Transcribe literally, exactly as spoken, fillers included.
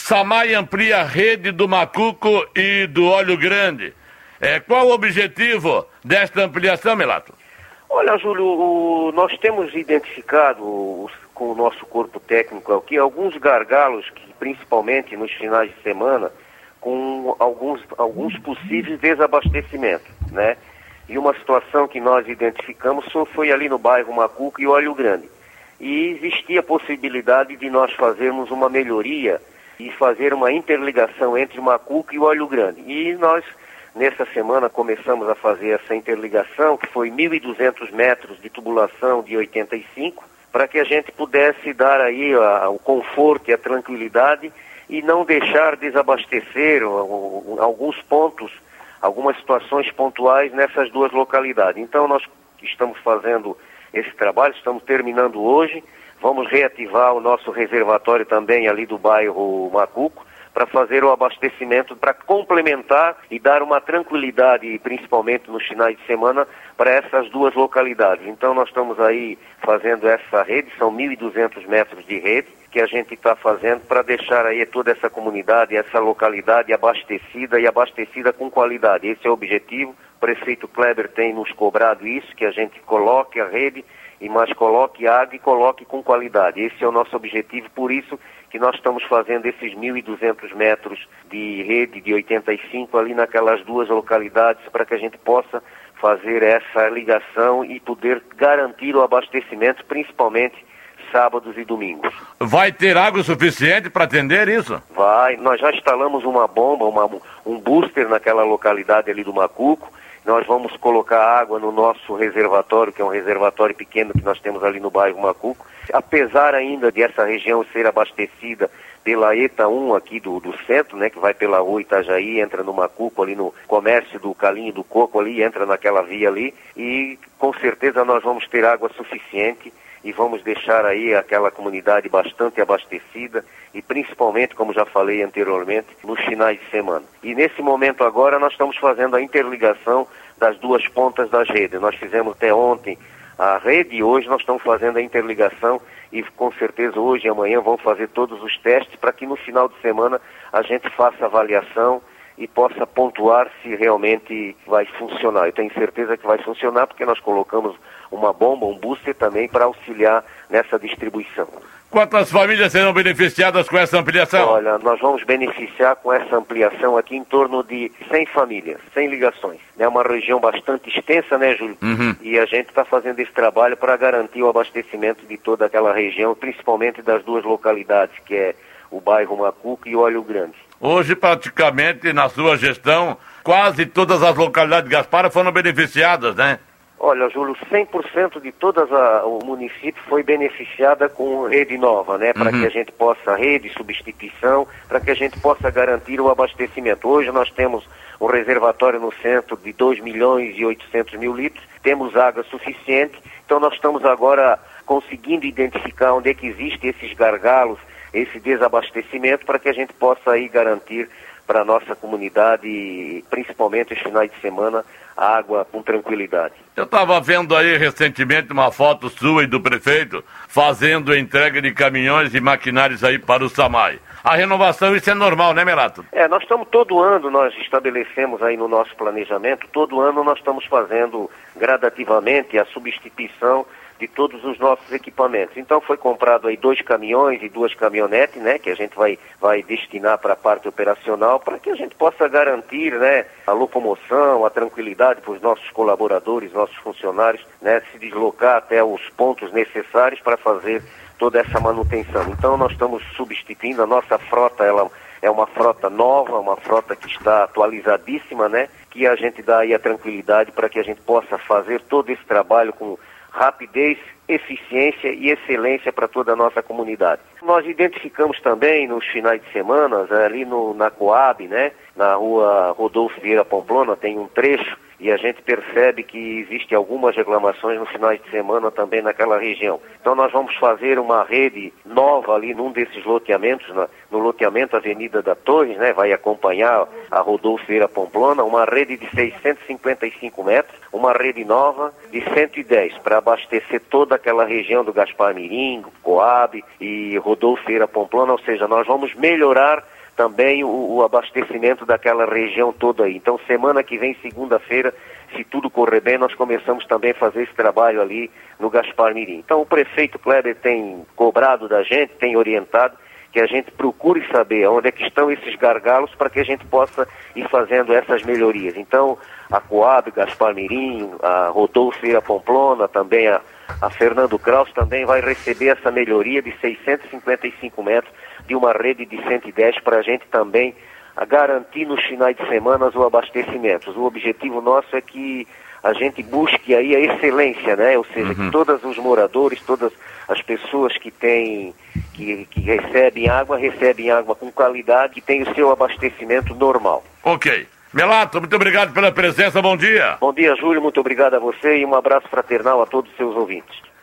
SAMAI amplia a rede do Macuco e do Olho Grande. É, qual o objetivo desta ampliação, Melato? Olha, Júlio, o, nós temos identificado o, com o nosso corpo técnico aqui alguns gargalos, que, principalmente nos finais de semana, com alguns, alguns possíveis desabastecimentos, né? E uma situação que nós identificamos foi ali no bairro Macuco e Olho Grande. E existia a possibilidade de nós fazermos uma melhoria e fazer uma interligação entre Macuco e Olho Grande. E nós, nessa semana, começamos a fazer essa interligação, que foi mil e duzentos metros de tubulação de oitenta e cinco, para que a gente pudesse dar aí a, o conforto e a tranquilidade e não deixar desabastecer o, o, alguns pontos, algumas situações pontuais nessas duas localidades. Então nós estamos fazendo esse trabalho, estamos terminando hoje, vamos reativar o nosso reservatório também ali do bairro Macuco, para fazer o abastecimento, para complementar e dar uma tranquilidade, principalmente nos finais de semana, para essas duas localidades. Então nós estamos aí fazendo essa rede, são mil e duzentos metros de rede, que a gente está fazendo para deixar aí toda essa comunidade, essa localidade abastecida e abastecida com qualidade. Esse é o objetivo. O prefeito Kleber tem nos cobrado isso, que a gente coloque a rede e mais coloque água e coloque com qualidade. Esse é o nosso objetivo, por isso que nós estamos fazendo esses mil e duzentos metros de rede de oitenta e cinco ali naquelas duas localidades, para que a gente possa fazer essa ligação e poder garantir o abastecimento, principalmente sábados e domingos. Vai ter água suficiente para atender isso? Vai, nós já instalamos uma bomba, uma, um booster naquela localidade ali do Macuco. Nós vamos colocar água no nosso reservatório, que é um reservatório pequeno que nós temos ali no bairro Macuco. Apesar ainda de essa região ser abastecida pela ETA um aqui do, do centro, né, que vai pela rua Itajaí, entra no Macuco, ali no comércio do Calinho do Coco, ali, entra naquela via ali, e com certeza nós vamos ter água suficiente e vamos deixar aí aquela comunidade bastante abastecida e principalmente, como já falei anteriormente, nos finais de semana. E nesse momento agora nós estamos fazendo a interligação das duas pontas das redes. Nós fizemos até ontem a rede e hoje nós estamos fazendo a interligação e com certeza hoje e amanhã vamos fazer todos os testes para que no final de semana a gente faça a avaliação e possa pontuar se realmente vai funcionar. Eu tenho certeza que vai funcionar porque nós colocamos uma bomba, um booster também para auxiliar nessa distribuição. Quantas famílias serão beneficiadas com essa ampliação? Olha, nós vamos beneficiar com essa ampliação aqui em torno de cem famílias, cem ligações. É uma região bastante extensa, né, Júlio? Uhum. E a gente está fazendo esse trabalho para garantir o abastecimento de toda aquela região, principalmente das duas localidades, que é o bairro Macuco e o Olho Grande. Hoje, praticamente, na sua gestão, quase todas as localidades de Gaspar foram beneficiadas, né? Olha, Júlio, cem por cento de todas a, o município foi beneficiada com rede nova, né? Para uhum. que a gente possa, rede, substituição, para que a gente possa garantir o abastecimento. Hoje nós temos um reservatório no centro de dois milhões e oitocentos mil litros, temos água suficiente, então nós estamos agora conseguindo identificar onde é que existem esses gargalos, esse desabastecimento, para que a gente possa aí garantir para a nossa comunidade, principalmente os finais de semana, água com tranquilidade. Eu estava vendo aí recentemente uma foto sua e do prefeito fazendo a entrega de caminhões e maquinários aí para o SAMAI. A renovação, isso é normal, né, Melato? É, nós estamos todo ano, nós estabelecemos aí no nosso planejamento, todo ano nós estamos fazendo gradativamente a substituição de todos os nossos equipamentos. Então foi comprado aí dois caminhões e duas caminhonetes, né, que a gente vai, vai destinar para a parte operacional, para que a gente possa garantir, né, a locomoção, a tranquilidade para os nossos colaboradores, nossos funcionários, né, se deslocar até os pontos necessários para fazer toda essa manutenção. Então nós estamos substituindo, a nossa frota, ela é uma frota nova, uma frota que está atualizadíssima, né, que a gente dá aí a tranquilidade para que a gente possa fazer todo esse trabalho com rapidez, eficiência e excelência para toda a nossa comunidade. Nós identificamos também nos finais de semana, ali no, na Coab, né, na rua Rodolfo Vieira Pamplona, tem um trecho e a gente percebe que existem algumas reclamações nos finais de semana também naquela região. Então nós vamos fazer uma rede nova ali num desses loteamentos, na, no loteamento Avenida da Torres, né, vai acompanhar a Rodolfo Vieira Pamplona, uma rede de seiscentos e cinquenta e cinco metros, uma rede nova de cento e dez para abastecer toda aquela região do Gaspar Mirim, Coab e Rodolfo Vieira Pamplona, ou seja, nós vamos melhorar também o, o abastecimento daquela região toda aí. Então, semana que vem, segunda-feira, se tudo correr bem, nós começamos também a fazer esse trabalho ali no Gaspar Mirim. Então, o prefeito Kleber tem cobrado da gente, tem orientado que a gente procure saber onde é que estão esses gargalos para que a gente possa ir fazendo essas melhorias. Então, a Coab, Gaspar Mirim, a Rodolfo Feira Pamplona, também a, a Fernando Kraus também vai receber essa melhoria de seiscentos e cinquenta e cinco metros de uma rede de cento e dez para a gente também a garantir nos finais de semana o abastecimento. O objetivo nosso é que a gente busque aí a excelência, né? Ou seja, uhum. que todos os moradores, todas as pessoas que têm, que, que recebem água, recebem água com qualidade, que tem o seu abastecimento normal. Ok. Melato, muito obrigado pela presença, bom dia. Bom dia, Júlio, muito obrigado a você e um abraço fraternal a todos os seus ouvintes.